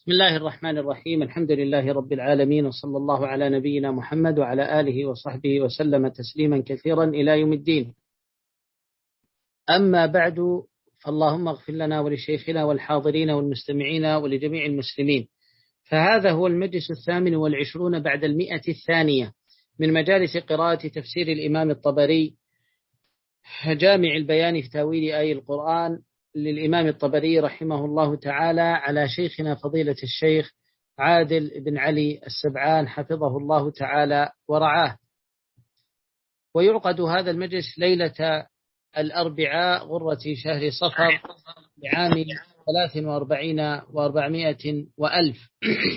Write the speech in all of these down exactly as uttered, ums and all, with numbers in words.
بسم الله الرحمن الرحيم. الحمد لله رب العالمين، وصلى الله على نبينا محمد وعلى آله وصحبه وسلم تسليما كثيرا إلى يوم الدين. أما بعد، فاللهم اغفر لنا ولشيخنا والحاضرين والمستمعين ولجميع المسلمين. فهذا هو المجلس الثامن والعشرون بعد المئة الثانية من مجالس قراءة تفسير الإمام الطبري جامع البيان في تأويل آي القرآن للإمام الطبري رحمه الله تعالى، على شيخنا فضيلة الشيخ عادل بن علي السبعان حفظه الله تعالى ورعاه. ويعقد هذا المجلس ليلة الأربعاء غرة شهر صفر بعام ثلاث وأربعين وأربعمائة وألف.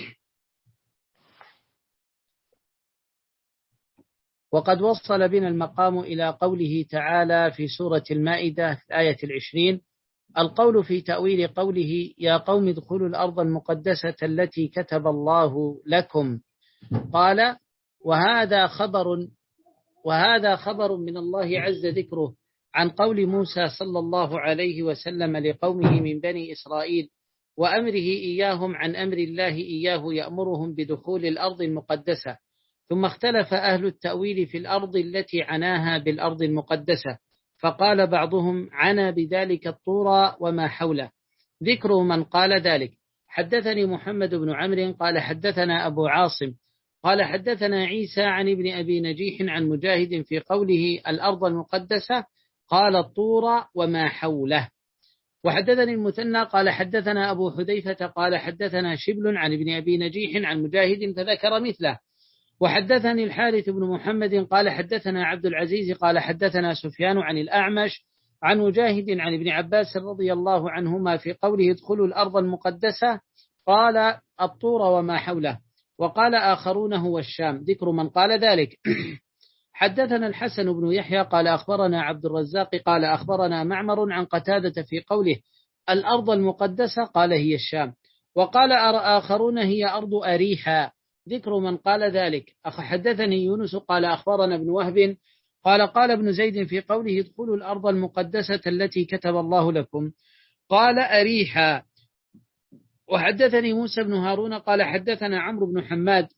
وقد وصل بنا المقام إلى قوله تعالى في سورة المائدة في الآية العشرين: القول في تأويل قوله يا قوم ادخلوا الأرض المقدسة التي كتب الله لكم. قال: وهذا خبر وهذا خبر من الله عز ذكره عن قول موسى صلى الله عليه وسلم لقومه من بني إسرائيل وأمره إياهم عن أمر الله إياه يأمرهم بدخول الأرض المقدسة. ثم اختلف أهل التأويل في الأرض التي عناها بالأرض المقدسة، فقال بعضهم عنا بذلك الطور وما حوله. ذكر من قال ذلك: حدثني محمد بن عمرو قال حدثنا أبو عاصم قال حدثنا عيسى عن ابن أبي نجيح عن مجاهد في قوله الأرض المقدسة قال الطور وما حوله. وحدثني المثنى قال حدثنا أبو حذيفة قال حدثنا شبل عن ابن أبي نجيح عن مجاهد فذكر مثله. وحدثني الحارث بن محمد قال حدثنا عبد العزيز قال حدثنا سفيان عن الأعمش عن مجاهد عن ابن عباس رضي الله عنهما في قوله ادخلوا الأرض المقدسة قال الطور وما حوله. وقال آخرون هو الشام. ذكر من قال ذلك: حدثنا الحسن بن يحيى قال أخبرنا عبد الرزاق قال أخبرنا معمر عن قتادة في قوله الأرض المقدسة قال هي الشام. وقال آخرون هي أرض أريحا. ذكر من قال ذلك: حدثني يونس قال أخبرنا ابن وهب قال قال ابن زيد في قوله ادخلوا الأرض المقدسة التي كتب الله لكم قال أريحا. وحدثني موسى بن هارون قال حدثنا عمرو بن حماد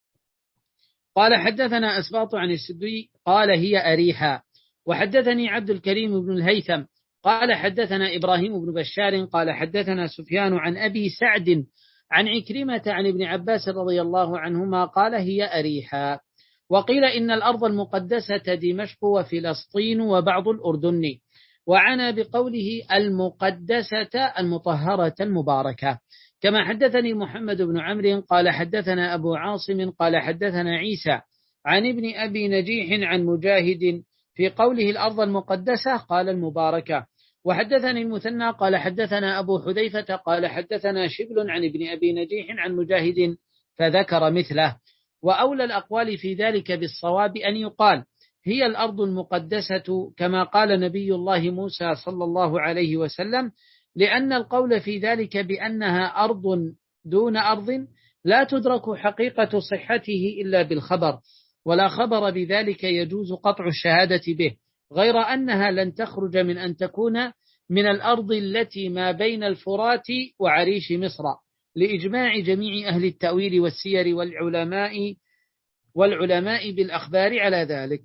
قال حدثنا أسباط عن السدي قال هي أريحا. وحدثني عبد الكريم بن الهيثم قال حدثنا إبراهيم بن بشار قال حدثنا سفيان عن أبي سعد عن عكرمة عن ابن عباس رضي الله عنهما قال هي أريحا. وقيل إن الأرض المقدسة دمشق وفلسطين وبعض الأردن. وعنى بقوله المقدسة المطهرة المباركة. كما حدثني محمد بن عمرو قال حدثنا أبو عاصم قال حدثنا عيسى عن ابن أبي نجيح عن مجاهد في قوله الأرض المقدسة قال المباركة. وحدثني المثنى قال حدثنا أبو حذيفة قال حدثنا شبل عن ابن أبي نجيح عن مجاهد فذكر مثله. وأولى الأقوال في ذلك بالصواب أن يقال هي الأرض المقدسة كما قال نبي الله موسى صلى الله عليه وسلم، لأن القول في ذلك بأنها أرض دون أرض لا تدرك حقيقة صحته إلا بالخبر، ولا خبر بذلك يجوز قطع الشهادة به، غير أنها لن تخرج من أن تكون من الأرض التي ما بين الفرات وعريش مصر، لإجماع جميع أهل التأويل والسير والعلماء والعلماء بالأخبار على ذلك.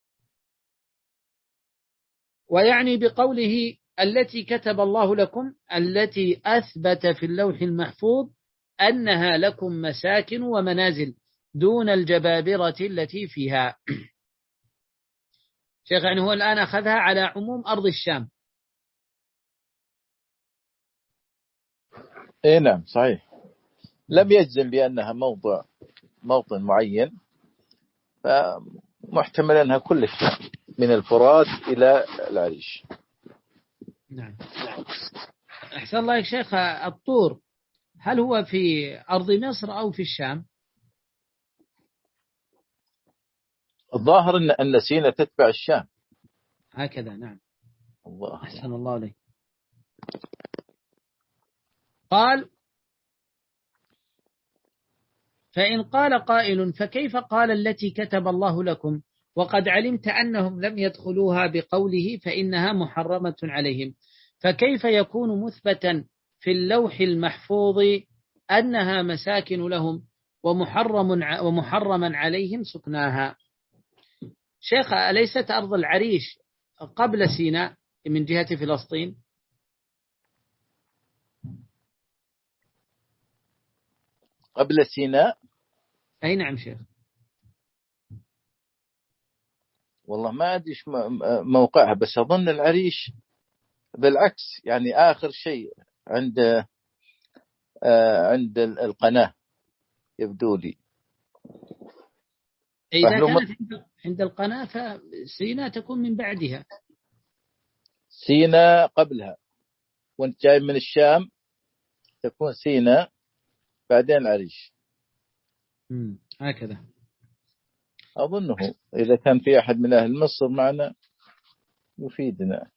ويعني بقوله التي كتب الله لكم التي أثبت في اللوح المحفوظ أنها لكم مساكن ومنازل دون الجبابرة التي فيها. شيخ يعني هو الآن أخذها على عموم أرض الشام. إيه نعم صحيح، لم يجزم بأنها موضع موطن معين، فمحتمل أنها كل الشام من الفرات إلى العريش. نعم. أحسن الله يا شيخ، الطور هل هو في أرض مصر أو في الشام؟ الظاهر أن أن سيناء تتبع الشام هكذا. نعم. الله. أحسن الله عليك. قال: فإن قال قائل فكيف قال التي كتب الله لكم وقد علمت أنهم لم يدخلوها بقوله فإنها محرمة عليهم، فكيف يكون مثبتا في اللوح المحفوظ أنها مساكن لهم ومحرم ومحرما عليهم سكناها. شيخ، أليست أرض العريش قبل سيناء من جهة فلسطين؟ قبل سيناء؟ أي نعم شيخ. والله ما أدري موقعها، بس أظن العريش بالعكس يعني آخر شيء عند عند القناة يبدو لي. إذا كانت عند القناة فسيناء تكون من بعدها. سيناء قبلها، وانت جاي من الشام تكون سيناء بعدين العريش. امم هكذا أظنه. إذا كان في أحد من أهل مصر معنا يفيدنا.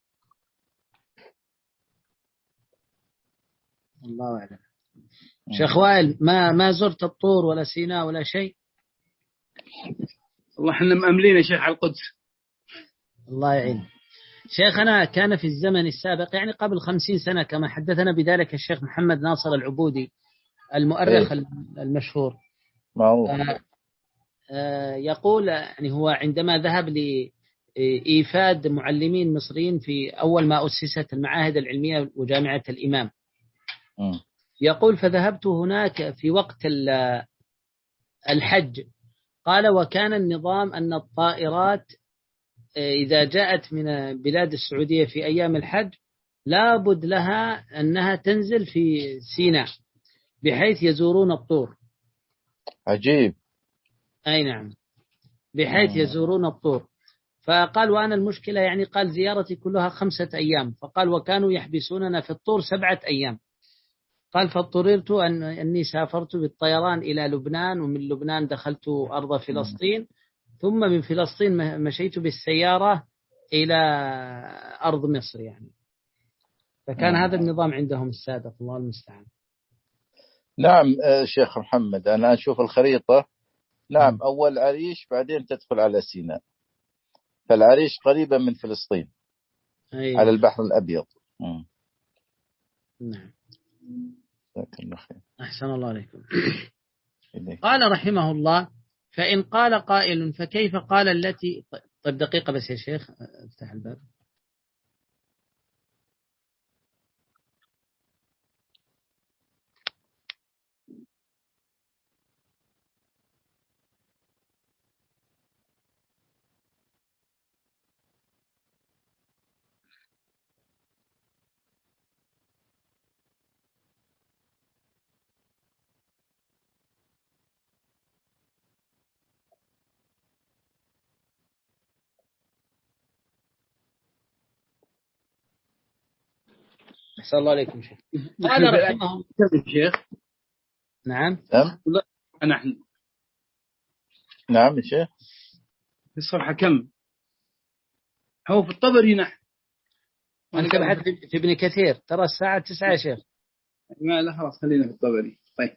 الله أعلم. شيخ وائل، ما ما زرت الطور ولا سيناء ولا شيء؟ والله احنا مأملين يا شيخ على القدس. الله يعين. شيخنا، كان في الزمن السابق يعني قبل خمسين سنة كما حدثنا بذلك الشيخ محمد ناصر العبودي المؤرخ إيه؟ المشهور معروف. آه آه يقول يعني هو عندما ذهب لإيفاد معلمين مصريين في أول ما أسست المعاهد العلمية وجامعة الإمام، م. يقول فذهبت هناك في وقت الحج. قال وكان النظام أن الطائرات إذا جاءت من بلاد السعودية في أيام الحج لابد لها أنها تنزل في سيناء بحيث يزورون الطور. عجيب. أي نعم، بحيث يزورون الطور. فقال وأنا المشكلة يعني قال زيارتي كلها خمسة أيام، فقال وكانوا يحبسوننا في الطور سبعة أيام. قال فاضطررت أن أني سافرت بالطيران إلى لبنان، ومن لبنان دخلت أرض فلسطين، ثم من فلسطين مشيت بالسيارة إلى أرض مصر يعني. فكان هذا النظام عندهم السابق، الله المستعان. نعم شيخ محمد، أنا أشوف الخريطة. نعم، أول عريش بعدين تدخل على سيناء، فالعريش قريبة من فلسطين. أيوة. على البحر الأبيض. م. نعم. خير. أحسن الله عليكم. قال رحمه الله فإن قال قائل فكيف قال التي. طيب دقيقة بس يا شيخ، افتح الباب. أحسن الله عليكم شيخ. قال رحمه الله شيخ. نعم. نعم. نحن. نعم يا شيخ. في الصفحة كم؟ هو في الطبري نحن. أنا كبحث في ابن كثير، ترى الساعة تسعة يا شيخ. ما لا خلاص خلينا في الطبري. طيب.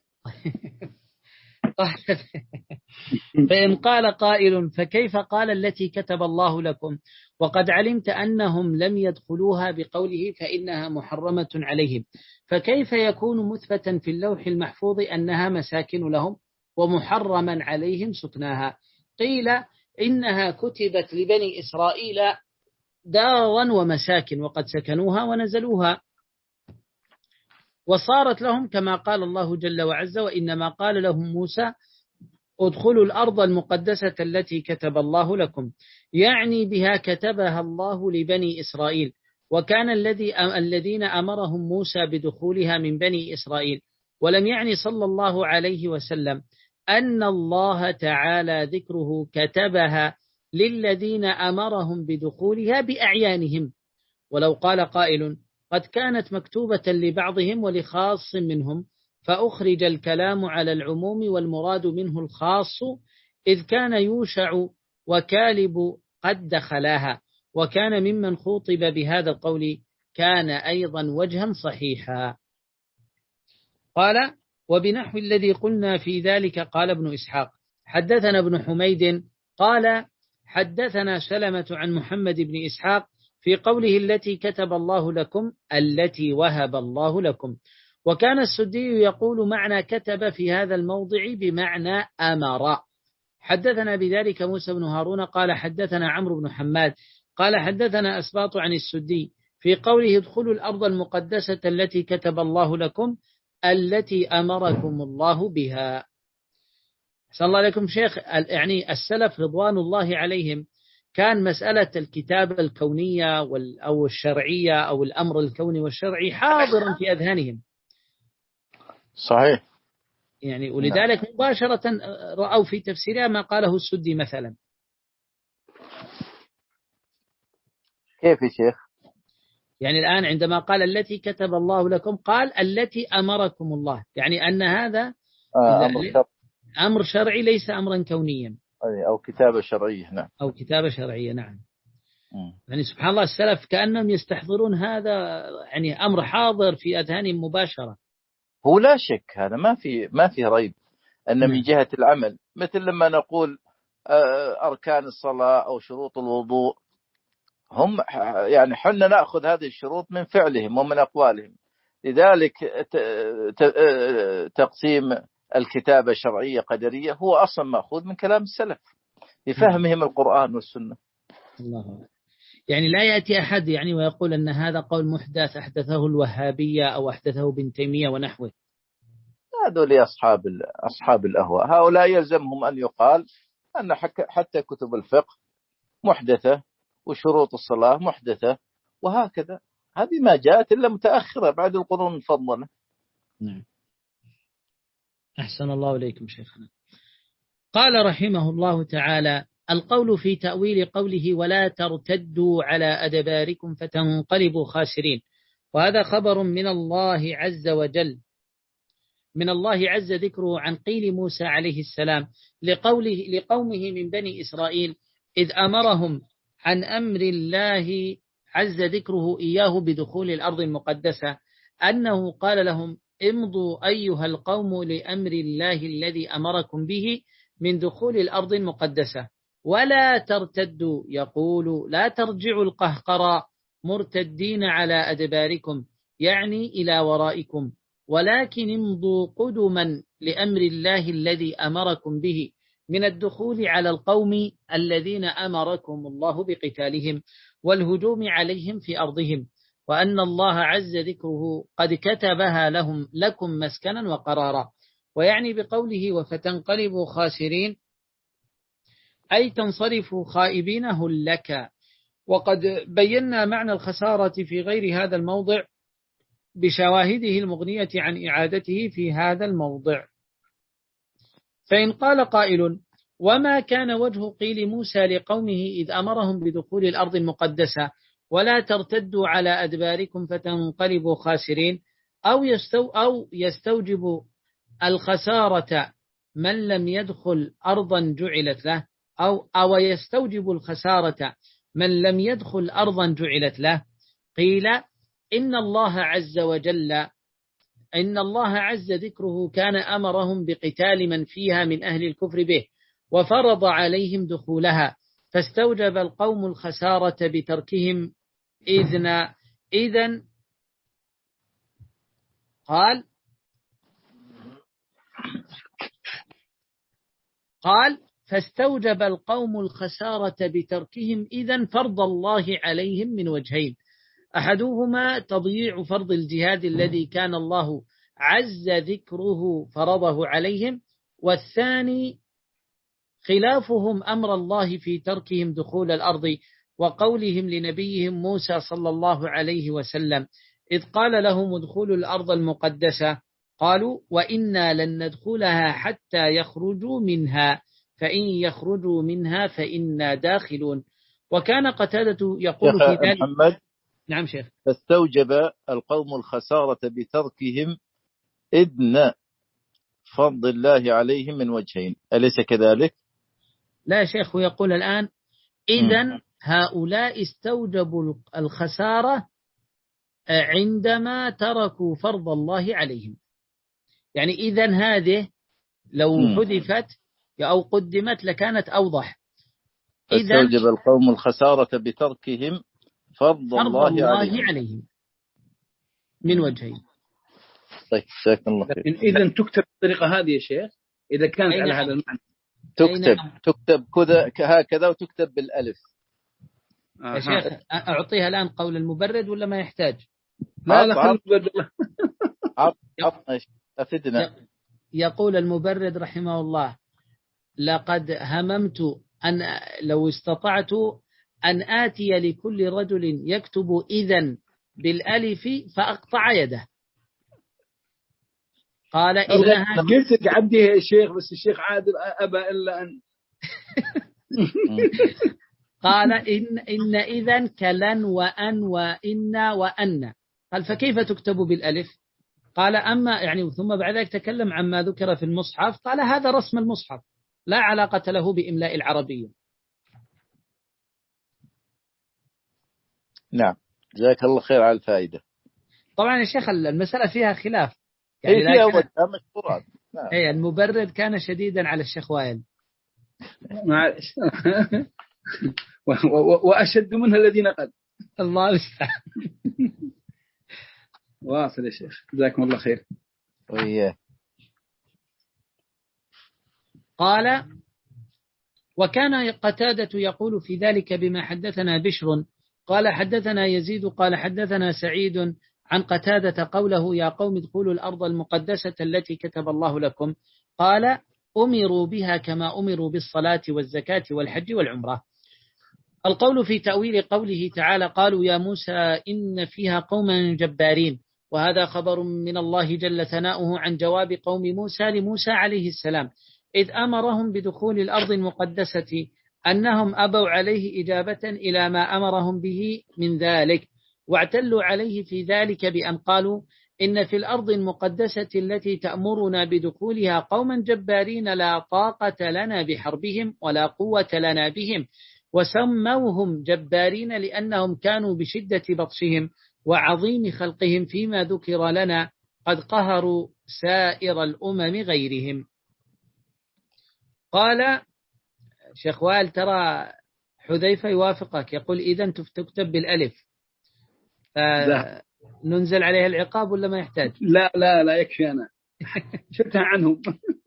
فإن قال قائل فكيف قال التي كتب الله لكم وقد علمت أنهم لم يدخلوها بقوله فإنها محرمة عليهم، فكيف يكون مثبتا في اللوح المحفوظ أنها مساكن لهم ومحرما عليهم سكناها؟ قيل إنها كتبت لبني إسرائيل دارا ومساكن وقد سكنوها ونزلوها، وصارت لهم كما قال الله جل وعز وإنما قال لهم موسى ادخلوا الأرض المقدسة التي كتب الله لكم، يعني بها كتبها الله لبني إسرائيل، وكان الذي الذين أمرهم موسى بدخولها من بني إسرائيل، ولم يعني صلى الله عليه وسلم أن الله تعالى ذكره كتبها للذين أمرهم بدخولها بأعيانهم. ولو قال قائل قد كانت مكتوبة لبعضهم ولخاص منهم فأخرج الكلام على العموم والمراد منه الخاص، إذ كان يوشع وكالب قد دخلاها، وكان ممن خوطب بهذا القول كان أيضا وجها صحيحا. قال وبنحو الذي قلنا في ذلك قال ابن إسحاق حدثنا ابن حميد قال حدثنا سلمة عن محمد بن إسحاق في قوله التي كتب الله لكم التي وهب الله لكم، وكان السدي يقول معنى كتب في هذا الموضع بمعنى أمر. حدثنا بذلك موسى بن هارون قال حدثنا عمرو بن حماد قال حدثنا أسباط عن السدي في قوله ادخلوا الأرض المقدسة التي كتب الله لكم التي أمركم الله بها. أحسن الله عليكم شيخ. يعني السلف رضوان الله عليهم كان مسألة الكتابة الكونية أو الشرعية أو الأمر الكوني والشرعي حاضرا في أذهانهم. صحيح. يعني ولذلك مباشرة رأوا في تفسيرها ما قاله السدي مثلا. كيف يا شيخ؟ يعني الآن عندما قال التي كتب الله لكم قال التي أمركم الله، يعني أن هذا آه أمر, شرع. أمر شرعي ليس أمرا كونيا أو كتابة شرعية. نعم. أو كتابة شرعية. نعم. م. يعني سبحان الله السلف كأنهم يستحضرون هذا، يعني أمر حاضر في أذهانهم مباشرة. هو لا شك هذا ما في ما في ريب أن نعم. من جهة العمل مثل لما نقول أركان الصلاة أو شروط الوضوء، هم يعني حنا نأخذ هذه الشروط من فعلهم ومن أقوالهم. لذلك تقسيم الكتابة شرعية قدرية هو أصلا مأخوذ من كلام السلف لفهمهم القرآن والسنة. الله. يعني لا يأتي أحد يعني ويقول أن هذا قول محدث أحدثه الوهابية أو أحدثه ابن تيمية ونحوه. هذول أصحاب أصحاب الأهواء، هؤلاء يلزمهم أن يقال أن حتى كتب الفقه محدثة وشروط الصلاة محدثة وهكذا. هذه ما جاءت إلا متأخرة بعد القرون المفضلة. نعم. أحسن الله إليكم شيخنا. قال رحمه الله تعالى: القول في تأويل قوله ولا ترتدوا على أدباركم فتنقلبوا خاسرين، وهذا خبر من الله عز وجل من الله عز ذكره عن قيل موسى عليه السلام لقوله لقومه من بني إسرائيل إذ أمرهم عن أمر الله عز ذكره إياه بدخول الأرض المقدسة أنه قال لهم امضوا أيها القوم لأمر الله الذي أمركم به من دخول الأرض المقدسة ولا ترتدوا، يقول لا ترجعوا القهقرى مرتدين على أدباركم يعني إلى ورائكم، ولكن امضوا قدما لأمر الله الذي أمركم به من الدخول على القوم الذين أمركم الله بقتالهم والهجوم عليهم في أرضهم، وأن الله عز ذكره قد كتبها لهم لكم مسكنا وقرارا. ويعني بقوله وفتنقلبوا خاسرين أي تنصرفوا خائبين هلكا. وقد بينا معنى الخسارة في غير هذا الموضع بشواهده المغنية عن إعادته في هذا الموضع. فإن قال قائل وما كان وجه قيل موسى لقومه إذ أمرهم بدخول الأرض المقدسة ولا ترتدوا على أدباركم فتنقلبوا خاسرين، أو يستو أو يستوجب الخسارة من لم يدخل أرضا جعلت له أو أو يستوجب الخسارة من لم يدخل أرضا جعلت له. قيل إن الله عز وجل إن الله عز ذكره كان أمرهم بقتال من فيها من أهل الكفر به وفرض عليهم دخولها، فاستوجب القوم الخسارة بتركهم إذن إذن قال قال فاستوجب القوم الخسارة بتركهم إذن فرض الله عليهم من وجهين: أحدهما تضييع فرض الجهاد الذي كان الله عز ذكره فرضه عليهم، والثاني خلافهم أمر الله في تركهم دخول الأرض وقولهم لنبيهم موسى صلى الله عليه وسلم إذ قال لهم ادخلوا الأرض المقدسة قالوا وإنا لن ندخلها حتى يخرجوا منها فإن يخرجوا منها فإنا داخلون. وكان قتادة يقول في ذلك محمد. نعم شيخ. فاستوجب القوم الخسارة بتركهم إذن فضل الله عليهم من وجهين، أليس كذلك؟ لا شيخ، يقول الآن إذن هؤلاء استوجبوا الخسارة عندما تركوا فرض الله عليهم. يعني إذن هذه لو م. حذفت أو قدمت لكانت أوضح. فاستوجب القوم الخسارة بتركهم فرض, فرض الله, الله عليهم. عليهم من وجهين. طيب جزاك الله خير. إذا تكتب بالطريقة هذه يا شيخ إذا كانت على هذا المعنى. تكتب تكتب كذا هكذا وتكتب بالألف. يا شيخ أعطيها الآن قول المبرد ولا ما يحتاج؟ لا لا خلنا نبرد. أفدنا. يقول المبرد رحمه الله: لقد هممت أن لو استطعت أن آتي لكل رجل يكتب إذن بالألف فأقطع يده. قال إنها قلت عبدي يا شيخ بس الشيخ عادل أبى إلا أن قال إن إن إذن كلن وأن وإن وأن. قال فكيف تكتب بالألف؟ قال أما يعني ثم بعد ذلك تكلم عما ذكر في المصحف. قال هذا رسم المصحف لا علاقة له بإملاء العربية. نعم جزاك الله خير على الفائدة. طبعا يا شيخ المسألة فيها خلاف يعني هي فيها مشكورات. نعم. أي المبرد كان شديدا على الشيخ وائل معلش وأشد منها الذين قد الله المستعان. واصل يا شيخ جزاكم الله خير. وإياه. قال وكان قتادة يقول في ذلك بما حدثنا بشر قال حدثنا يزيد قال حدثنا سعيد عن قتادة قوله يا قوم ادخلوا الأرض المقدسة التي كتب الله لكم. قال أمروا بها كما أمروا بالصلاة والزكاة والحج والعمرة. القول في تأويل قوله تعالى قالوا يا موسى إن فيها قوما جبارين، وهذا خبر من الله جل ثناؤه عن جواب قوم موسى لموسى عليه السلام إذ أمرهم بدخول الأرض المقدسة أنهم أبوا عليه إجابة إلى ما أمرهم به من ذلك، واعتلوا عليه في ذلك بأن قالوا إن في الأرض المقدسة التي تأمرنا بدخولها قوما جبارين لا طاقة لنا بحربهم ولا قوة لنا بهم، وسموهم جبارين لأنهم كانوا بشدة بطشهم وعظيم خلقهم فيما ذكر لنا قد قهروا سائر الأمم غيرهم. قال شيخ وائل ترى حذيفة يوافقك يقول إذن تكتب بالألف ننزل عليها العقاب ولا ما يحتاج؟ لا لا لا يكفي أنا شفتها عنهم.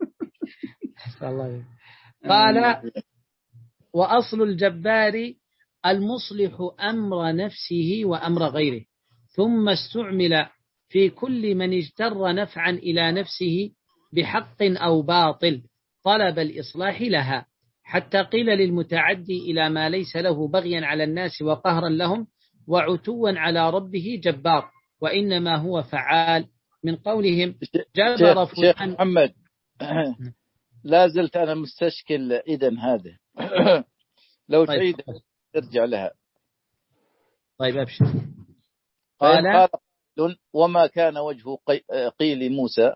قال وأصل الجبار المصلح أمر نفسه وأمر غيره، ثم استعمل في كل من اجتر نفعا إلى نفسه بحق أو باطل طلب الإصلاح لها، حتى قيل للمتعدي إلى ما ليس له بغيا على الناس وقهرا لهم وعتوا على ربه جبار، وإنما هو فعال من قولهم جبر فلان. شيخ محمد لا زلت أنا مستشكل إذن هذا لو تعيد ترجع لها. طيب أبشر. قال, قال وما كان وجه قيل موسى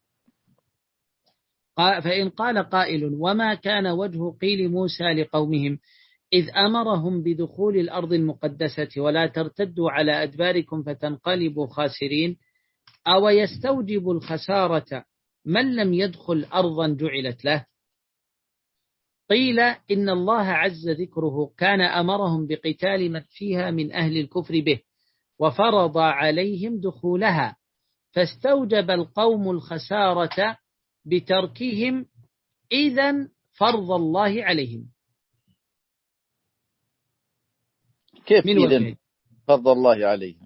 فإن قال قائل وما كان وجه قيل موسى لقومهم إذ أمرهم بدخول الأرض المقدسة ولا ترتدوا على أدباركم فتنقلبوا خاسرين، أو يستوجب الخسارة من لم يدخل أرضا جعلت له؟ قيل إن الله عز ذكره كان أمرهم بقتال من فيها من أهل الكفر به وفرض عليهم دخولها، فاستوجب القوم الخسارة بتركهم إذن فرض الله عليهم. كيف إذن فرض الله عليهم؟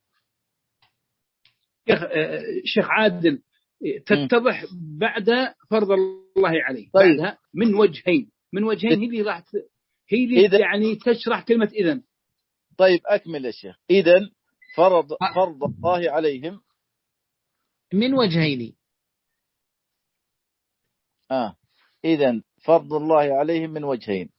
شيخ عادل تتضح بعد فرض الله عليه. طيب. بعدها من وجهين من وجهين هي اللي راح هي اللي يعني تشرح كلمة إذن. طيب أكمل يا شيخ. إذن فرض فرض الله عليهم من وجهين. آه إذن فرض الله عليهم من وجهين.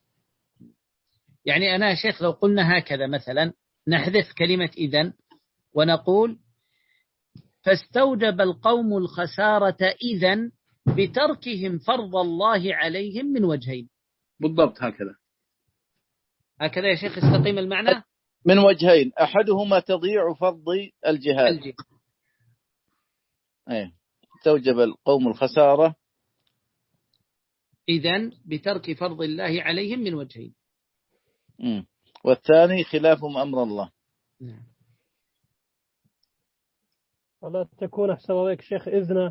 يعني أنا يا شيخ لو قلنا هكذا مثلا نحذف كلمة إذن ونقول فاستوجب القوم الخسارة إذن بتركهم فرض الله عليهم من وجهين. بالضبط هكذا هكذا يا شيخ استقيم المعنى. من وجهين أحدهما تضييع فرض الجهاد الجهاد. ايه استوجب القوم الخسارة إذن بترك فرض الله عليهم من وجهين. مم. والثاني خلافهم أمر الله. نعم. ولا تكون أحسن عليك شيخ إذن.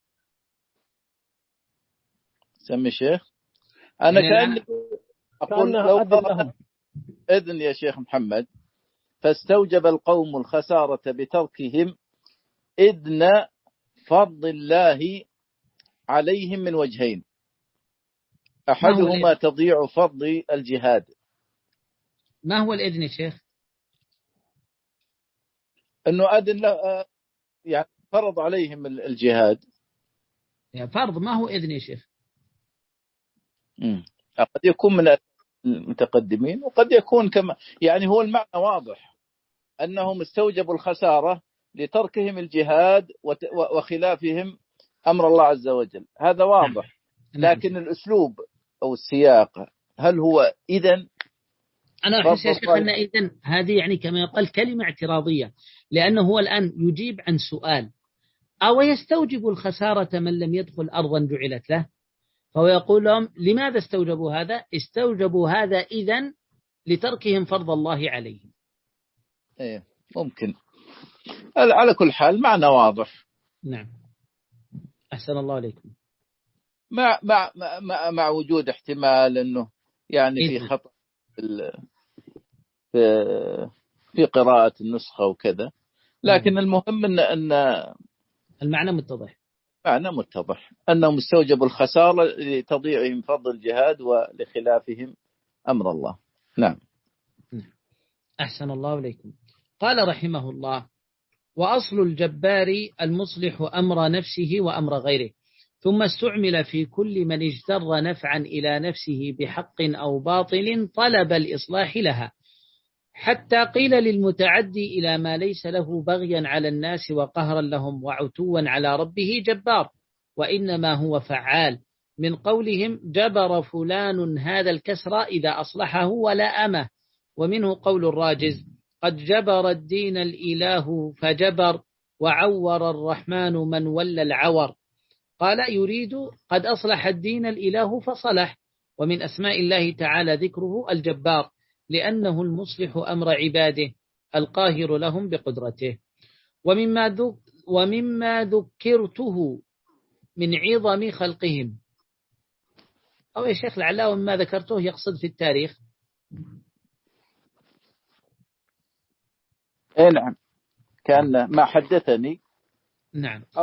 سمي شيخ. أنا كأني أقول لو لهم. إذن يا شيخ محمد. فاستوجب القوم الخسارة بتركهم إذن فضل الله عليهم من وجهين، أحدهما تضييع فضل الجهاد. ما هو الإذن يا شيخ؟ أنه أذن يعني فرض عليهم الجهاد. يا فرض، ما هو إذن يا شيخ؟ قد يكون من المتقدمين وقد يكون كما يعني هو المعنى واضح أنهم استوجبوا الخسارة لتركهم الجهاد وخلافهم أمر الله عز وجل، هذا واضح. لكن الأسلوب أو السياق هل هو إذن؟ أنا أحس يا شيخ أن إذن هذه يعني كما يقال كلمة اعتراضية، لأنه هو الآن يجيب عن سؤال: أو يستوجب الخسارة من لم يدخل أرضا جعلت له؟ فهو يقول لهم لماذا استوجبوا هذا؟ استوجبوا هذا إذن لتركهم فرض الله عليهم. إيه ممكن. على كل حال معنى واضح. نعم. أحسن الله عليكم. مع مع مع, مع وجود احتمال أنه يعني في خطأ في في قراءة النسخة وكذا، لكن المهم أن أن المعنى متضح. معنى متضح أنهم استوجبوا الخسارة لتضييعهم فضل الجهاد ولخلافهم أمر الله. نعم. أحسن الله عليكم. قال رحمه الله: وأصل الجبار المصلح أمر نفسه وأمر غيره، ثم استعمل في كل من اجتر نفعا إلى نفسه بحق أو باطل طلب الإصلاح لها، حتى قيل للمتعدي إلى ما ليس له بغيا على الناس وقهرا لهم وعتوا على ربه جبار، وإنما هو فعال، من قولهم جبر فلان هذا الكسر إذا أصلحه ولا أمه. ومنه قول الراجز: قد جبر الدين الإله فجبر، وعور الرحمن من ولى العور. قال يريد قد أصلح الدين الإله فصلح. ومن أسماء الله تعالى ذكره الجبار، لأنه المصلح أمر عباده القاهر لهم بقدرته. ومما, ذك ومما ذكرته من عظم خلقهم، أو يا شيخ لعله ومما ذكرته يقصد في التاريخ. إيه نعم، كان ما حدثني. نعم. أو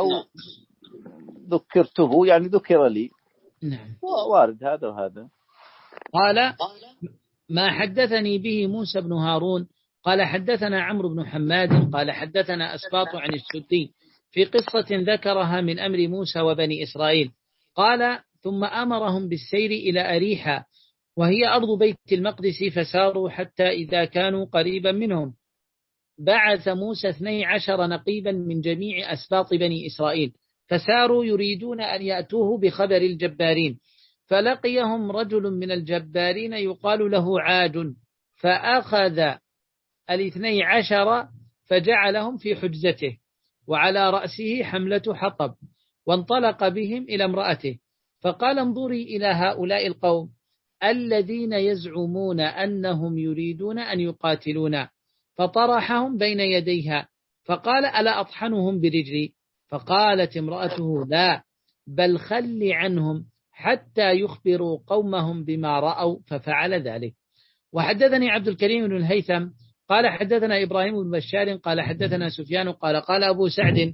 ذكرته يعني ذكر لي. نعم. وارد هذا وهذا. قال ما حدثني به موسى بن هارون قال حدثنا عمرو بن حماد قال حدثنا أسباط عن السدي في قصة ذكرها من أمر موسى وبني إسرائيل. قال ثم أمرهم بالسير إلى أريحة وهي أرض بيت المقدس، فساروا حتى إذا كانوا قريبا منهم بعث موسى اثني عشر نقيبا من جميع أسباط بني إسرائيل، فساروا يريدون أن يأتوه بخبر الجبارين، فلقيهم رجل من الجبارين يقال له عاج، فأخذ الاثني عشر فجعلهم في حجزته وعلى رأسه حملة حطب، وانطلق بهم إلى امرأته فقال انظري إلى هؤلاء القوم الذين يزعمون أنهم يريدون أن يقاتلونا، فطرحهم بين يديها فقال ألا أطحنهم برجلي؟ فقالت امرأته لا، بل خل عنهم حتى يخبروا قومهم بما رأوا، ففعل ذلك. وحدثني عبد الكريم بن الهيثم قال حدثنا إبراهيم بن بشار قال حدثنا سفيان قال قال أبو سعد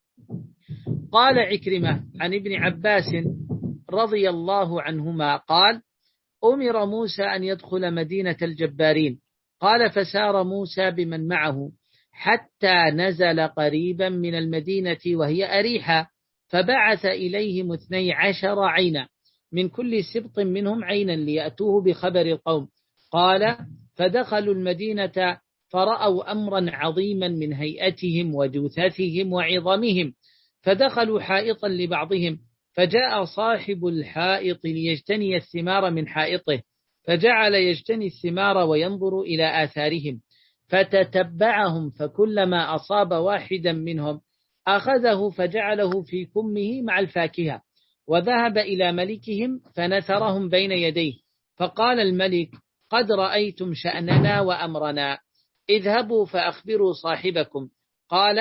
قال عكرمة عن ابن عباس رضي الله عنهما قال أمر موسى أن يدخل مدينة الجبارين، قال فسار موسى بمن معه حتى نزل قريبا من المدينة وهي أريحة، فبعث إليهم اثني عشر عينا من كل سبط منهم عينا ليأتوه بخبر القوم. قال فدخلوا المدينة فرأوا أمرا عظيما من هيئتهم وجثثهم وعظمهم، فدخلوا حائطا لبعضهم، فجاء صاحب الحائط ليجتني الثمار من حائطه، فجعل يجتني الثمار وينظر إلى آثارهم، فتتبعهم، فكلما أصاب واحدا منهم أخذه فجعله في كمه مع الفاكهة، وذهب إلى ملكهم فنثرهم بين يديه، فقال الملك قد رأيتم شأننا وأمرنا، اذهبوا فأخبروا صاحبكم. قال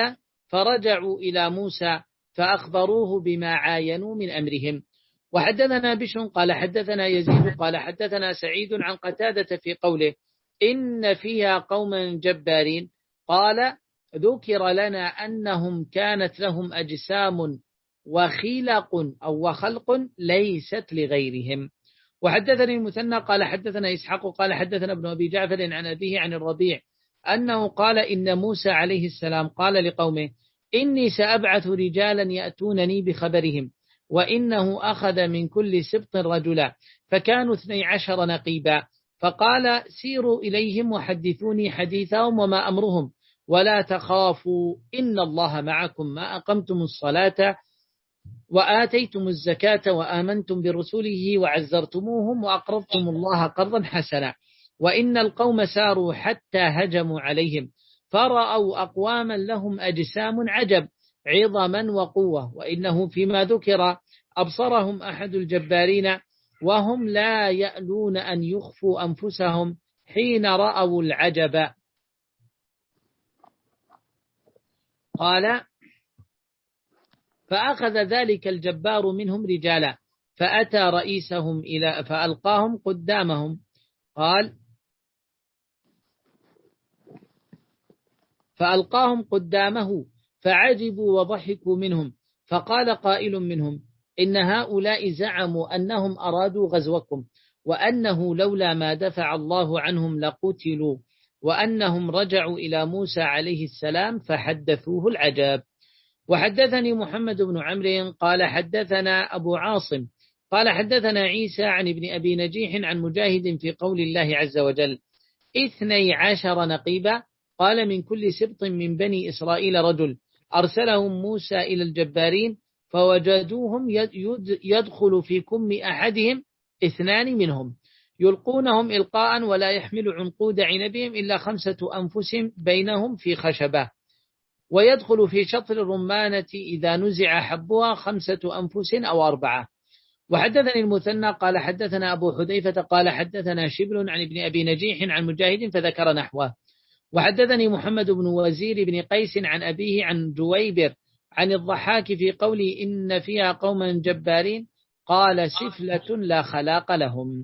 فرجعوا إلى موسى فأخبروه بما عاينوا من أمرهم. وحدثنا بشر قال حدثنا يزيد قال حدثنا سعيد عن قتادة في قوله إن فيها قوما جبارين، قال ذكر لنا أنهم كانت لهم أجسام وخلق أو وخلق ليست لغيرهم. وحدثني المثنى قال حدثنا إسحاق قال حدثنا ابن أبي جعفر عن أبيه عن الربيع أنه قال إن موسى عليه السلام قال لقومه إني سأبعث رجالا يأتونني بخبرهم، وإنه أخذ من كل سبط رجلا، فكانوا اثني عشر نقيبا، فقال سيروا إليهم وحدثوني حديثهم وما أمرهم، ولا تخافوا إن الله معكم ما أقمتم الصلاة وآتيتم الزكاة وآمنتم برسوله وعزرتموهم وأقرضتم الله قرضا حسنا. وإن القوم ساروا حتى هجموا عليهم فرأوا أقواما لهم أجسام عجب عظما وقوة، وإنه فيما ذكر أبصرهم أحد الجبارين وهم لا يألون أن يخفوا أنفسهم حين رأوا العجب. قال فأخذ ذلك الجبار منهم رجالا فأتى رئيسهم إلى فألقاهم قدامهم، قال فألقاهم قدامه فعجبوا وضحكوا منهم، فقال قائل منهم إن هؤلاء زعموا أنهم أرادوا غزوكم، وأنه لولا ما دفع الله عنهم لقتلوا، وأنهم رجعوا إلى موسى عليه السلام فحدثوه العجاب. وحدثني محمد بن عمرو قال حدثنا أبو عاصم قال حدثنا عيسى عن ابن أبي نجيح عن مجاهد في قول الله عز وجل اثني عشر نقيبا، قال من كل سبط من بني إسرائيل رجل، أرسلهم موسى إلى الجبارين فوجدوهم يدخل في كم أحدهم اثنان منهم يلقونهم إلقاء ولا يحمل عنقود عنبهم إلا خمسة أنفس بينهم في خشبة، ويدخل في شطر الرمانة إذا نزع حبها خمسة أنفس أو أربعة. وحدثني المثنى قال حدثنا أبو حذيفة قال حدثنا شبل عن ابن أبي نجيح عن مجاهد فذكر نحوه. وحدثني محمد بن وزير بن قيس عن أبيه عن جويبر عن الضحاك في قوله إن فيها قوما جبارين، قال سفلة لا خلاق لهم.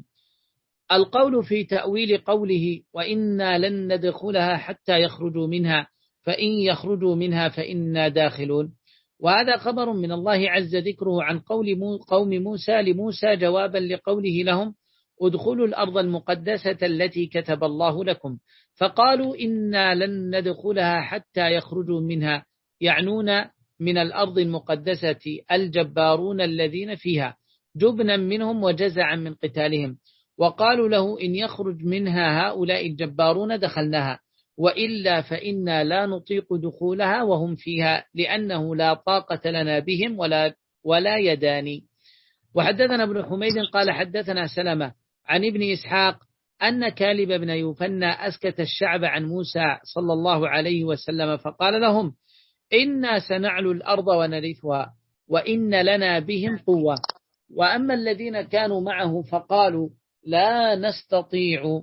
القول في تأويل قوله وإنا لن ندخلها حتى يخرجوا منها فإن يخرجوا منها فإنا داخلون، وهذا خبر من الله عز ذكره عن قول قوم موسى لموسى جوابا لقوله لهم ادخلوا الأرض المقدسة التي كتب الله لكم، فقالوا إنا لن ندخلها حتى يخرجوا منها، يعنون من الأرض المقدسة الجبارون الذين فيها جبنا منهم وجزعا من قتالهم، وقالوا له إن يخرج منها هؤلاء الجبارون دخلناها، وإلا فإنا لا نطيق دخولها وهم فيها لأنه لا طاقة لنا بهم ولا, ولا يداني. وحدثنا ابن حميد قال حدثنا سلمة عن ابن إسحاق أن كالب بن يوفنى أسكت الشعب عن موسى صلى الله عليه وسلم فقال لهم إنا سنعلو الأرض ونرثها وإن لنا بهم قوة. وأما الذين كانوا معه فقالوا لا نستطيع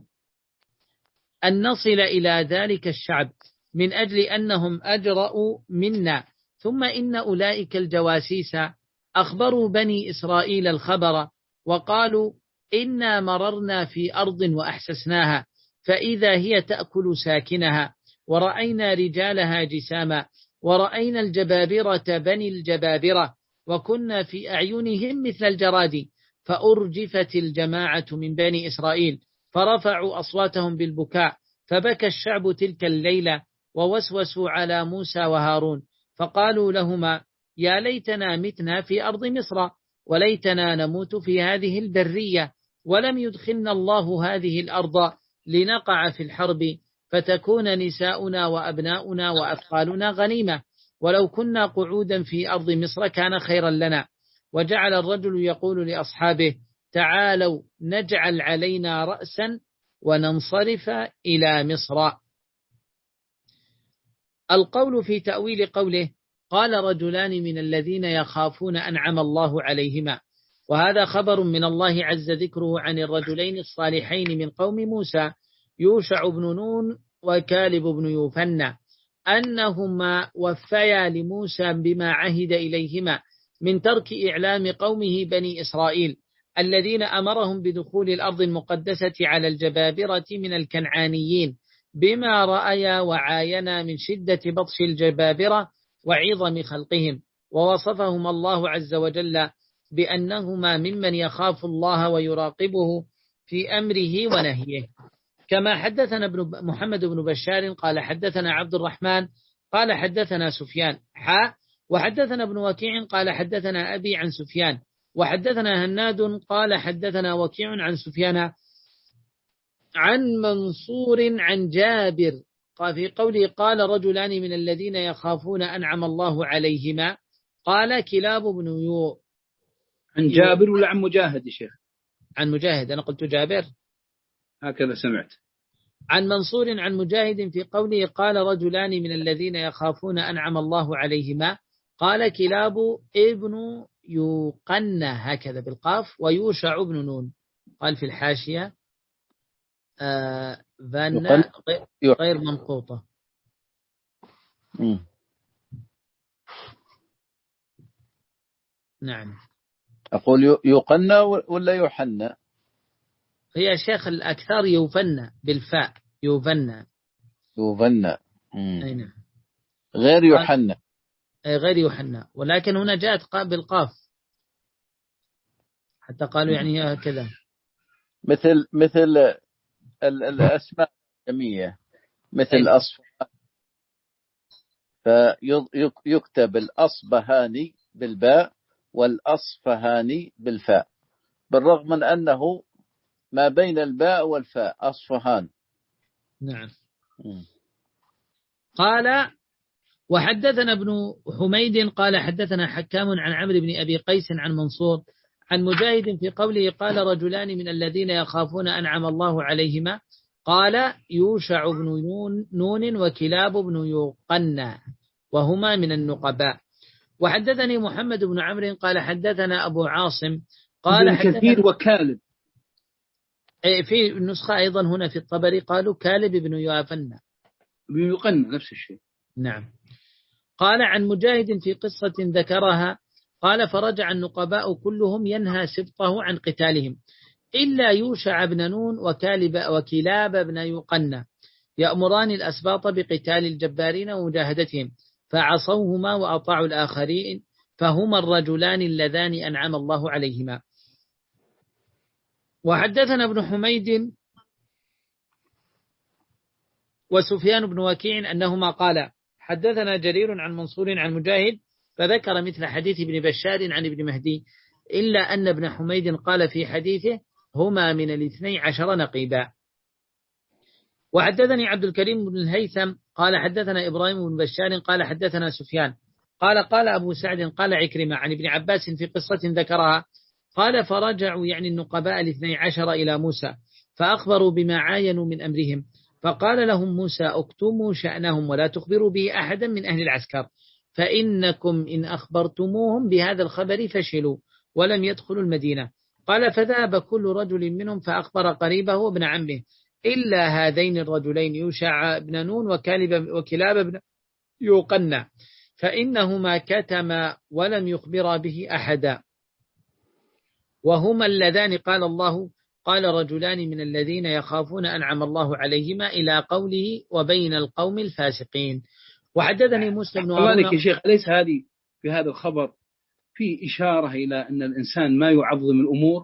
أن نصل إلى ذلك الشعب من أجل أنهم أجرؤوا منا، ثم إن أولئك الجواسيس أخبروا بني إسرائيل الخبر وقالوا إنا مررنا في أرض وأحسسناها فإذا هي تأكل ساكنها، ورأينا رجالها جساما، ورأينا الجبابرة بني الجبابرة، وكنا في أعينهم مثل الجراد، فأرجفت الجماعة من بني إسرائيل فرفعوا أصواتهم بالبكاء، فبكى الشعب تلك الليلة ووسوسوا على موسى وهارون فقالوا لهما يا ليتنا متنا في أرض مصر وليتنا نموت في هذه البرية، ولم يدخلنا الله هذه الأرض لنقع في الحرب فتكون نساؤنا وأبناؤنا وأثقالنا غنيمة، ولو كنا قعودا في أرض مصر كان خيرا لنا. وجعل الرجل يقول لأصحابه تعالوا نجعل علينا رأسا وننصرف إلى مصر. القول في تأويل قوله قال رجلان من الذين يخافون أنعم الله عليهما، وهذا خبر من الله عز ذكره عن الرجلين الصالحين من قوم موسى يوشع بن نون وكالب بن يوفنى، أنهما وفيا لموسى بما عهد إليهما من ترك إعلام قومه بني إسرائيل الذين أمرهم بدخول الأرض المقدسة على الجبابرة من الكنعانيين بما رأيا وعاينا من شدة بطش الجبابرة وعظم خلقهم، ووصفهم الله عز وجل بأنهما ممن يخاف الله ويراقبه في أمره ونهيه. كما حدثنا ابن محمد بن بشار قال حدثنا عبد الرحمن قال حدثنا سفيان حاء وحدثنا ابن وكيع قال حدثنا أبي عن سفيان وحدثنا هناد قال حدثنا وكيع عن سفيان عن منصور عن جابر قال في قوله قال رجلان من الذين يخافون أنعم الله عليهما قال كلاب بن يو. عن جابر ولا عن مجاهد يا شيخ؟ عن مجاهد، أنا قلت جابر هكذا سمعت. عن منصور عن مجاهد في قوله قال رجلان من الذين يخافون أنعم الله عليهما قال كلاب ابن يوقن هكذا بالقاف ويوشع بن نون. قال في الحاشية آه فن غير منقوطة. نعم. أقول يقنى ولا يحنى؟ هي شيخ الأكثر يوفنى بالفاء يوفنى يوفنى نعم. غير يحنى غير يوحنا، ولكن هنا جاءت بالقاف حتى قالوا يعني هكذا مثل مثل الأسماء الجمية مثل أصفهان فيكتب الأصبهاني بالباء والأصفهاني بالفاء بالرغم من أنه ما بين الباء والفاء أصفهان. نعم. قال وحدثنا ابن حميد قال حدثنا حكام عن عمرو بن أبي قيس عن منصور عن مجاهد في قوله قال رجلان من الذين يخافون أنعم الله عليهما قال يوشع بن نون, نون وكلاب بن يوقنى وهما من النقباء. وحدثني محمد بن عمرو قال حدثنا أبو عاصم قال كثير وكالب في النسخة أيضا هنا في الطبري قالوا كالب بن يوافنى بن يوقنى نفس الشيء. نعم. قال عن مجاهد في قصة ذكرها قال فرجع النقباء كلهم ينهى سبطه عن قتالهم إلا يوشع بن نون وكالب وكلاب بن يوقنى يأمران الأسباط بقتال الجبارين ومجاهدتهم فعصوهما وأطاعوا الآخرين فهما الرجلان اللذان أنعم الله عليهما. وحدثنا ابن حميد وسفيان بن وكيع أنهما قال حدثنا جرير عن منصور عن مجاهد فذكر مثل حديث ابن بشار عن ابن مهدي إلا أن ابن حميد قال في حديثه هما من الاثني عشر نقيبا. وحدثني عبد الكريم بن الهيثم قال حدثنا إبراهيم بن بشار قال حدثنا سفيان قال قال أبو سعد قال عكرمة عن ابن عباس في قصة ذكرها قال فرجعوا يعني النقباء الاثني عشر إلى موسى فأخبروا بما عاينوا من أمرهم فقال لهم موسى اكتموا شأنهم ولا تخبروا به أحدا من أهل العسكر فإنكم إن أخبرتموهم بهذا الخبر فشلوا ولم يدخلوا المدينة. قال فذهب كل رجل منهم فأخبر قريبه وابن عمه إلا هذين الرجلين يوشع بن نون وكالب وكلاب بن يوقنى فإنهما كتما ولم يخبرا به أحدا وهما اللذان قال الله قال رجلان من الذين يخافون أنعم الله عليهما إلى قوله وبين القوم الفاسقين. وحدثني موسى بن هارون الله يا شيخ ليس هذه في هذا الخبر في إشارة إلى أن الإنسان ما يعظم الأمور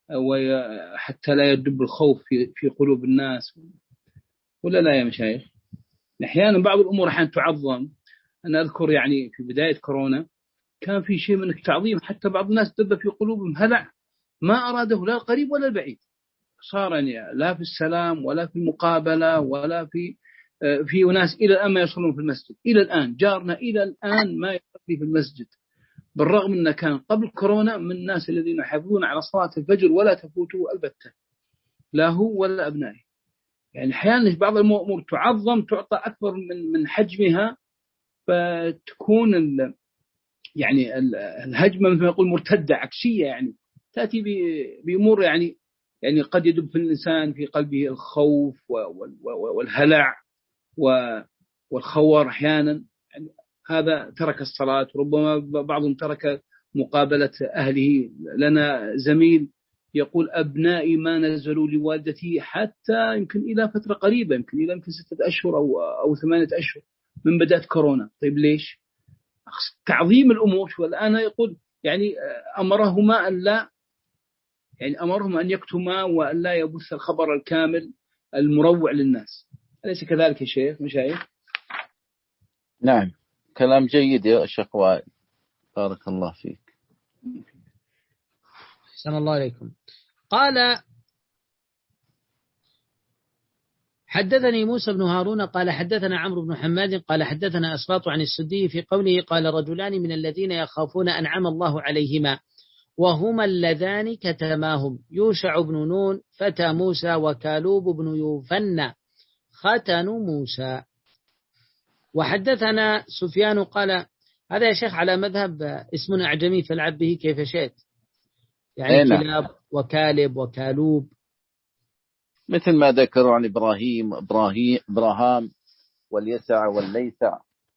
وحتى لا يدب الخوف في في قلوب الناس ولا لا يا مشايخ؟ أحيانا بعض الأمور أحيانا تعظم. أنا أذكر يعني في بداية كورونا كان في شيء من التعظيم حتى بعض الناس دب في قلوبهم هلع ما أراده لا القريب ولا البعيد صار يعني لا في السلام ولا في المقابلة ولا في في ناس إلى الآن ما يصلون في المسجد إلى الآن جارنا إلى الآن ما يصلي في المسجد بالرغم أنه كان قبل كورونا من الناس الذين يحافظون على صلاة الفجر ولا تفوتوا البتة لا هو ولا أبنائه. يعني أحيانا بعض الأمور تعظم تعطى أكبر من من حجمها فتكون يعني الهجمة مثل ما يقول مرتدة عكسية يعني تأتي بأمور يعني يعني قد يدب في الإنسان في قلبه الخوف والهلع والخور أحيانا، يعني هذا ترك الصلاة، ربما بعضهم ترك مقابلة أهله. لنا زميل يقول أبنائي ما نزلوا لوالدتي حتى يمكن إلى فترة قريبة، يمكن إلى يمكن ستة أشهر أو أو ثمانية أشهر من بدأت كورونا. طيب ليش؟ تعظيم الأمور. والآن يقول يعني أمرهما أن لا يعني أمرهم أن يكتما وأن لا يبث الخبر الكامل المروع للناس. أليس كذلك يا شيخ مشايخ؟ نعم، كلام جيد يا شيخ وائل، بارك الله فيك. أحسن الله عليكم. قال حدثني موسى بن هارون قال حدثنا عمرو بن حماد قال حدثنا أسباط عن السدي في قوله قال رجلان من الذين يخافون أنعم الله عليهما وهما اللذان كتماهم يوشع بن نون فتى موسى وكالوب بن يوفنى ختن موسى. وحدثنا سفيان قال هذا يا شيخ على مذهب اسم أعجمي فالعب به كيف شئت، يعني كلاب وكالب وكالوب مثل ما ذكروا عن إبراهيم إبراهيم إبراهام واليسع والليثع.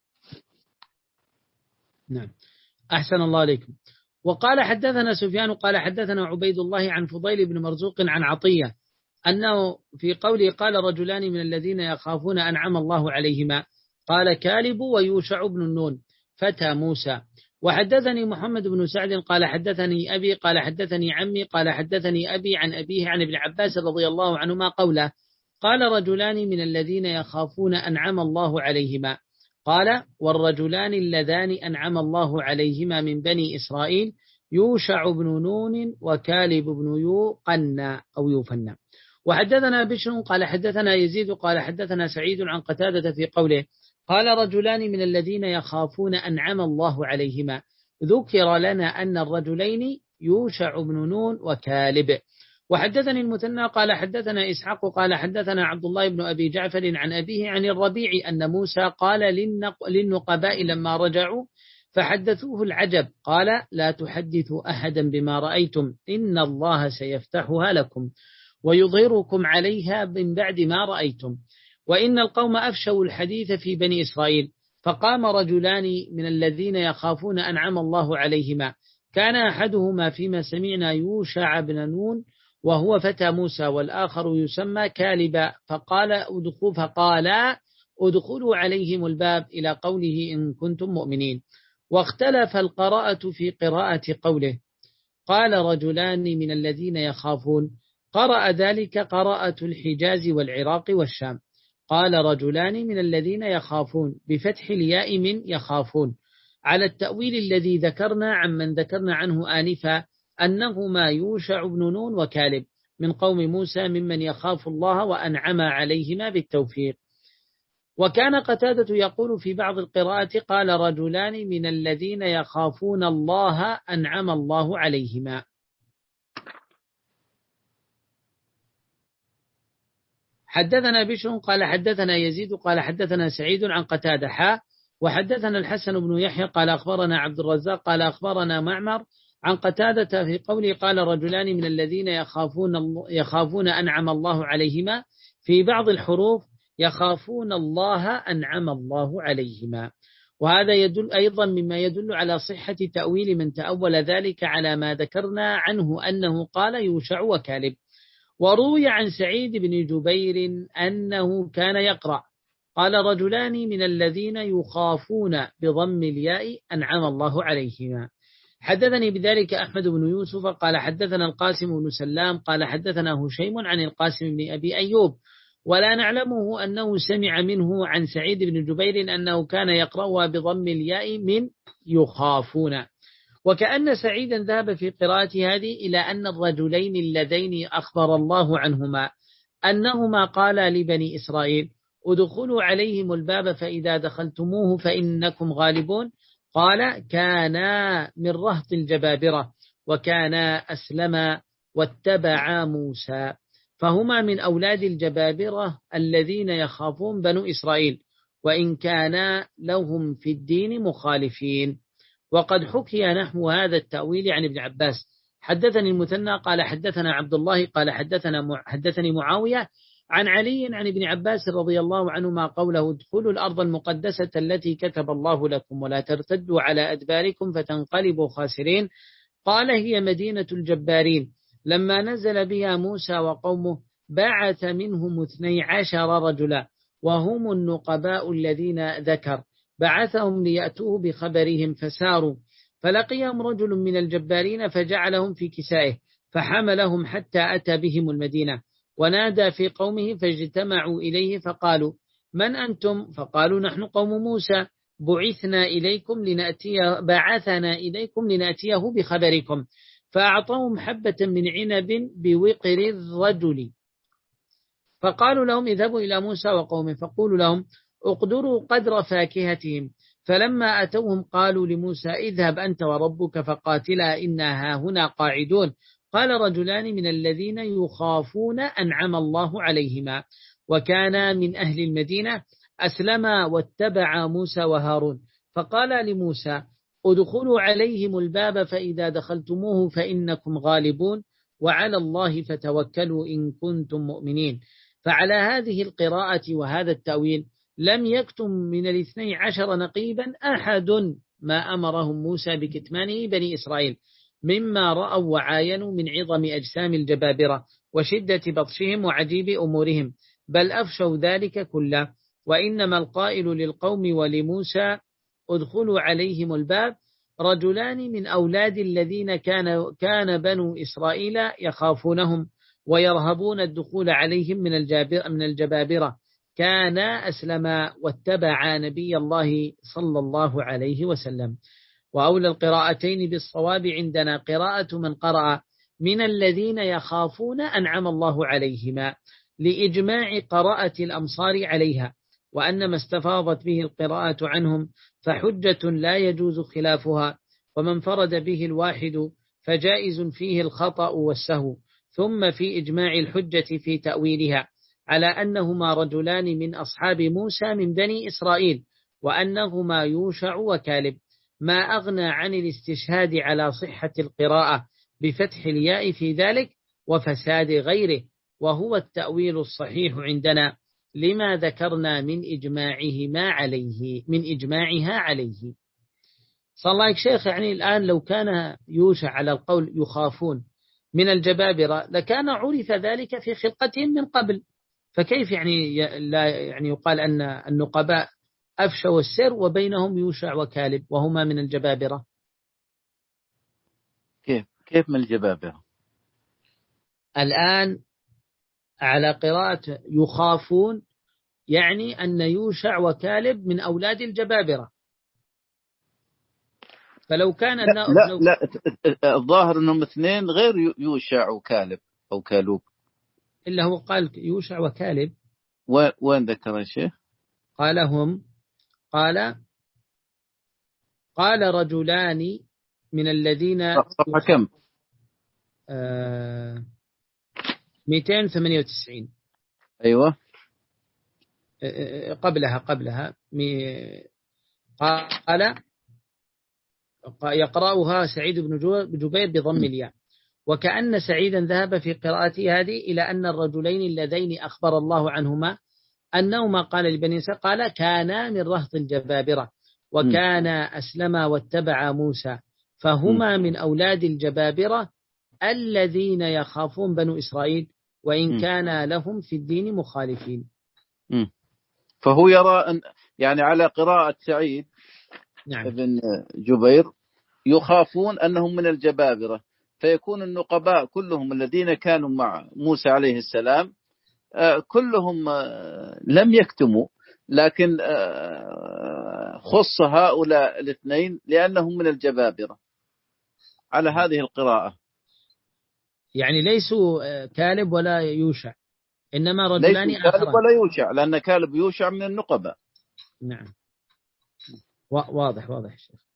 نعم أحسن الله عليكم. وقال حدثنا سفيان قال حدثنا عبيد الله عن فضيل بن مرزوق عن عطية أنه في قوله قال رجلان من الذين يخافون أنعم الله عليهما قال كالب ويوشع بن النون فتى موسى. وحدثني محمد بن سعد قال حدثني أبي قال حدثني عمي قال حدثني أبي عن أبيه عن ابن عباس رضي الله عنهما قوله قال رجلان من الذين يخافون أنعم الله عليهما قال والرجلان اللذان أنعم الله عليهما من بني إسرائيل يوشع بن نون وكالب بن يوقنى أو يوفنى. وحدثنا بشر قال حدثنا يزيد قال حدثنا سعيد عن قتادة في قوله قال رجلان من الذين يخافون أنعم الله عليهما ذكر لنا أن الرجلين يوشع بن نون وكالب. وحدثني المثنى قال حدثنا إسحاق قال حدثنا عبد الله بن أبي جعفر عن أبيه عن الربيع أن موسى قال للنقباء لما رجعوا فحدثوه العجب قال لا تحدثوا أحدا بما رأيتم إن الله سيفتحها لكم ويظهركم عليها من بعد ما رأيتم وإن القوم أفشوا الحديث في بني إسرائيل. فقام رجلان من الذين يخافون أنعم الله عليهما كان أحدهما فيما سمعنا يوشع بن نون وهو فتى موسى والآخر يسمى كالب فقال أدخلوا فقال أدخلوا عليهم الباب إلى قوله إن كنتم مؤمنين. واختلف القراءة في قراءة قوله قال رجلان من الذين يخافون قرأ ذلك قراءة الحجاز والعراق والشام. قال رجلان من الذين يخافون بفتح الياء من يخافون على التأويل الذي ذكرنا عمن ذكرنا عنه آنفا أنهما يوشع بن نون وكالب من قوم موسى ممن يخاف الله وأنعم عليهما بالتوفيق. وكان قتادة يقول في بعض القراءات قال رجلان من الذين يخافون الله أنعم الله عليهما. حدثنا بشر قال حدثنا يزيد قال حدثنا سعيد عن قتادة حا وحدثنا الحسن بن يحيى قال أخبرنا عبد الرزاق قال أخبرنا معمر عن قتادة في قوله قال رجلان من الذين يخافون يخافون أنعم الله عليهما في بعض الحروف يخافون الله أنعم الله عليهما. وهذا يدل أيضا مما يدل على صحة تأويل من تأول ذلك على ما ذكرنا عنه أنه قال يوشع وكالب. وروي عن سعيد بن جبير أنه كان يقرأ قال رجلان من الذين يخافون بضم الياء أنعم الله عليهما. حدثني بذلك أحمد بن يوسف قال حدثنا القاسم بن سلام قال حدثنا هشيم عن القاسم بن أبي أيوب ولا نعلمه أنه سمع منه عن سعيد بن جبير أنه كان يقرأ بضم الياء من يخافون. وكأن سعيدا ذهب في قراءة هذه إلى أن الرجلين اللذين أخبر الله عنهما أنهما قالا لبني إسرائيل ادخلوا عليهم الباب فإذا دخلتموه فإنكم غالبون قال كانا من رهط الجبابرة وكانا أسلما واتبعا موسى فهما من أولاد الجبابرة الذين يخافون بنو إسرائيل وإن كانا لهم في الدين مخالفين. وقد حكي نحو هذا التأويل عن ابن عباس. حدثني المثنى قال حدثنا عبد الله قال حدثنا حدثني معاوية عن علي عن ابن عباس رضي الله عنهما قوله ادخلوا الأرض المقدسة التي كتب الله لكم ولا ترتدوا على أدباركم فتنقلبوا خاسرين. قال هي مدينة الجبارين. لما نزل بها موسى وقومه بعث منهم اثني عشر رجلا وهم النقباء الذين ذكر، بعثهم ليأتوه بخبرهم فساروا، فلقيهم رجل من الجبارين فجعلهم في كسائه فحملهم حتى أتى بهم المدينة، ونادى في قومه فاجتمعوا إليه فقالوا من أنتم؟ فقالوا نحن قوم موسى بعثنا إليكم لنأتي بعثنا إليكم لنأتيه بخبركم، فأعطاهم حبة من عنب بوقر الرجل، فقالوا لهم اذهبوا إلى موسى وقومه فقولوا لهم اقدروا قدر فاكهتهم، فلما أتوهم قالوا لموسى اذهب أنت وربك فقاتلا إنا هنا قاعدون. قال رجلان من الذين يخافون أنعم الله عليهما وكان من أهل المدينة أسلما واتبع موسى وهارون، فقال لموسى ادخلوا عليهم الباب فإذا دخلتموه فإنكم غالبون وعلى الله فتوكلوا إن كنتم مؤمنين. فعلى هذه القراءة وهذا التأويل لم يكتم من الاثني عشر نقيبا أحد ما أمرهم موسى بكتمانه بني إسرائيل مما رأوا وعاينوا من عظم أجسام الجبابرة وشدة بطشهم وعجيب أمورهم، بل أفشوا ذلك كله. وإنما القائل للقوم ولموسى ادخلوا عليهم الباب رجلان من أولاد الذين كان كان بنو إسرائيل يخافونهم ويرهبون الدخول عليهم من الجابر من الجبابرة، كان أسلما واتبع نبي الله صلى الله عليه وسلم. وأولى القراءتين بالصواب عندنا قراءة من قرأ من الذين يخافون أنعم الله عليهما لإجماع قراءة الأمصار عليها، وأن ما استفاضت به القراءة عنهم فحجة لا يجوز خلافها، ومن فرد به الواحد فجائز فيه الخطأ والسهو. ثم في إجماع الحجة في تأويلها على أنهما رجلان من أصحاب موسى من بني إسرائيل وأنهما يوشع وكالب، ما أغنى عن الاستشهاد على صحة القراءة بفتح الياء في ذلك وفساد غيره، وهو التأويل الصحيح عندنا لما ذكرنا من إجماعهما عليه من إجماعها عليه. صلى الله عليه شيخ، يعني الآن لو كان يوشع على القول يخافون من الجبابرة لكان عرف ذلك في خلقتهم من قبل، فكيف يعني لا يعني يقال أن النقباء أفشوا السر وبينهم يوشع وكالب وهما من الجبابرة؟ كيف كيف من الجبابرة؟ الآن على قراءة يخافون يعني أن يوشع وكالب من أولاد الجبابرة، فلو كان لا لا, لا, لا الظاهر أنهم اثنين غير يوشع وكالب أو كالوب، إلا هو قال يوشع وكالب. وين ذكر يا شيخ؟ قال هم قال قال رجلان من الذين صفحة كم؟ آه مئتين وثمانية وتسعين. أيوة قبلها قبلها قال يقرأها سعيد بن جبير بضم الياء، وكأن سعيدا ذهب في قراءته هذه إلى أن الرجلين اللذين أخبر الله عنهما أنهما قال لبني إسرائيل قال كانا من رهط الجبابرة وكانا أسلما واتبع موسى، فهما من أولاد الجبابرة الذين يخافون بنو إسرائيل وإن كان لهم في الدين مخالفين. فهو يرى أن يعني على قراءة سعيد نعم. ابن جبير يخافون أنهم من الجبابرة، فيكون النقباء كلهم الذين كانوا مع موسى عليه السلام كلهم لم يكتموا، لكن خص هؤلاء الاثنين لأنهم من الجبابرة على هذه القراءة، يعني ليسوا كالب ولا يوشع، إنما رجلان ليسوا كالب ولا يوشع، لأن كالب يوشع من النقباء. نعم واضح واضح يا شيخ.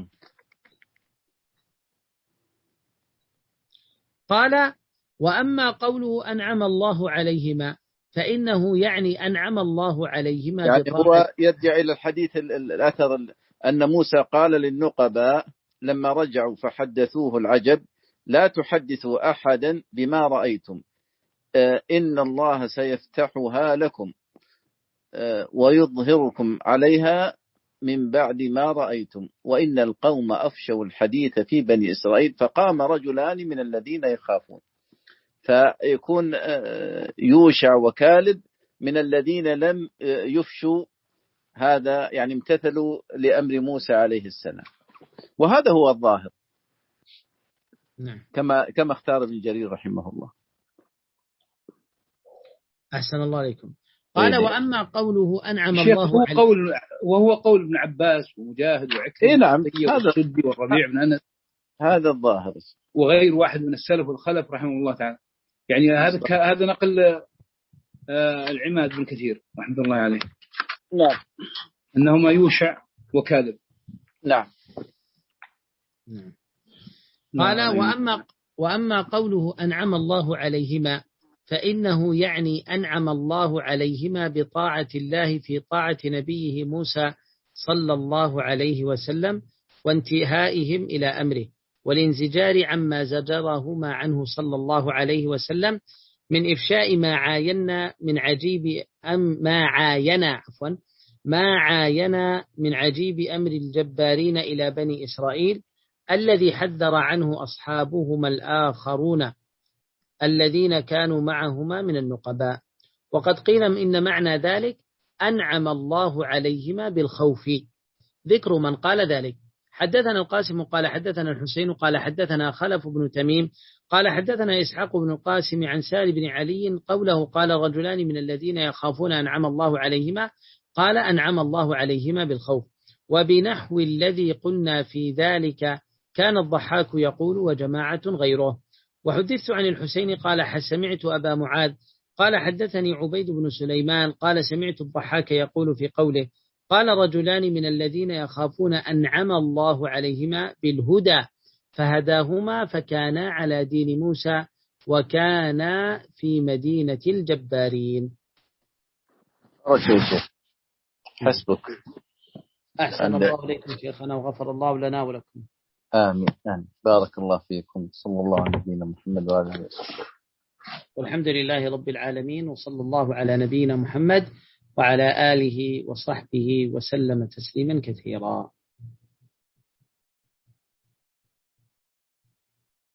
قال وأما قوله أنعم الله عليهما فإنه يعني أنعم الله عليهما يعني هو يرجع إلى الحديث الأثر أن موسى قال للنقباء لما رجعوا فحدثوه العجب لا تحدثوا أحدا بما رأيتم، إن الله سيفتحها لكم ويظهركم عليها من بعد ما رأيتم وإن القوم أفشوا الحديث في بني إسرائيل فقام رجلان من الذين يخافون. فيكون يوشع وكالب من الذين لم يفشوا، هذا يعني امتثلوا لأمر موسى عليه السلام، وهذا هو الظاهر. نعم. كما كما اختار ابن جرير رحمه الله. أحسن الله عليكم. قال إيه وأما قوله أنعم الله هو عليه قول وهو قول ابن عباس ومجاهد وعكرمة إيه نعم والسدي والربيع بن أنس، هذا الظاهر، وغير واحد من السلف والخلف رحمه الله تعالى. يعني هذا هذا نقل آه العماد بن كثير رحمه الله عليه. نعم. أنهما يوشع وكالب. نعم. نعم. قال وأما وأما قوله أنعم الله عليهما فإنه يعني أنعم الله عليهما بطاعة الله في طاعة نبيه موسى صلى الله عليه وسلم وانتهائهم إلى أمره والانزجار عما زجرهما عنه صلى الله عليه وسلم من إفشاء ما عاينا من عجيب أم ما عاينا عفوا ما عاينا من عجيب أمر الجبارين إلى بني إسرائيل الذي حذر عنه أصحابهما الآخرون الذين كانوا معهما من النقباء. وقد قيل إن معنى ذلك أنعم الله عليهما بالخوف. ذكر من قال ذلك: حدثنا القاسم قال حدثنا الحسين قال حدثنا خلف بن تميم قال حدثنا إسحاق بن القاسم عن سال بن علي قوله قال رجلان من الذين يخافون أنعم الله عليهما قال أنعم الله عليهما بالخوف. وبنحو الذي قلنا في ذلك كان الضحاك يقول وجماعة غيره. وحدثت عن الحسين قال سمعت أبا معاذ قال حدثني عبيد بن سليمان قال سمعت الضحاك يقول في قوله قال رجلان من الذين يخافون أنعم الله عليهما بالهدى فهداهما فكانا على دين موسى وكانا في مدينة الجبارين. حسبك. أحسن الله إليكم شيخنا وغفر الله لنا ولكم. آمين آمين. بارك الله فيكم. صلى الله على نبينا محمد وعلى آله وصحبه. والحمد لله رب العالمين وصلى الله على نبينا محمد وعلى آله وصحبه وسلم تسليما كثيرا.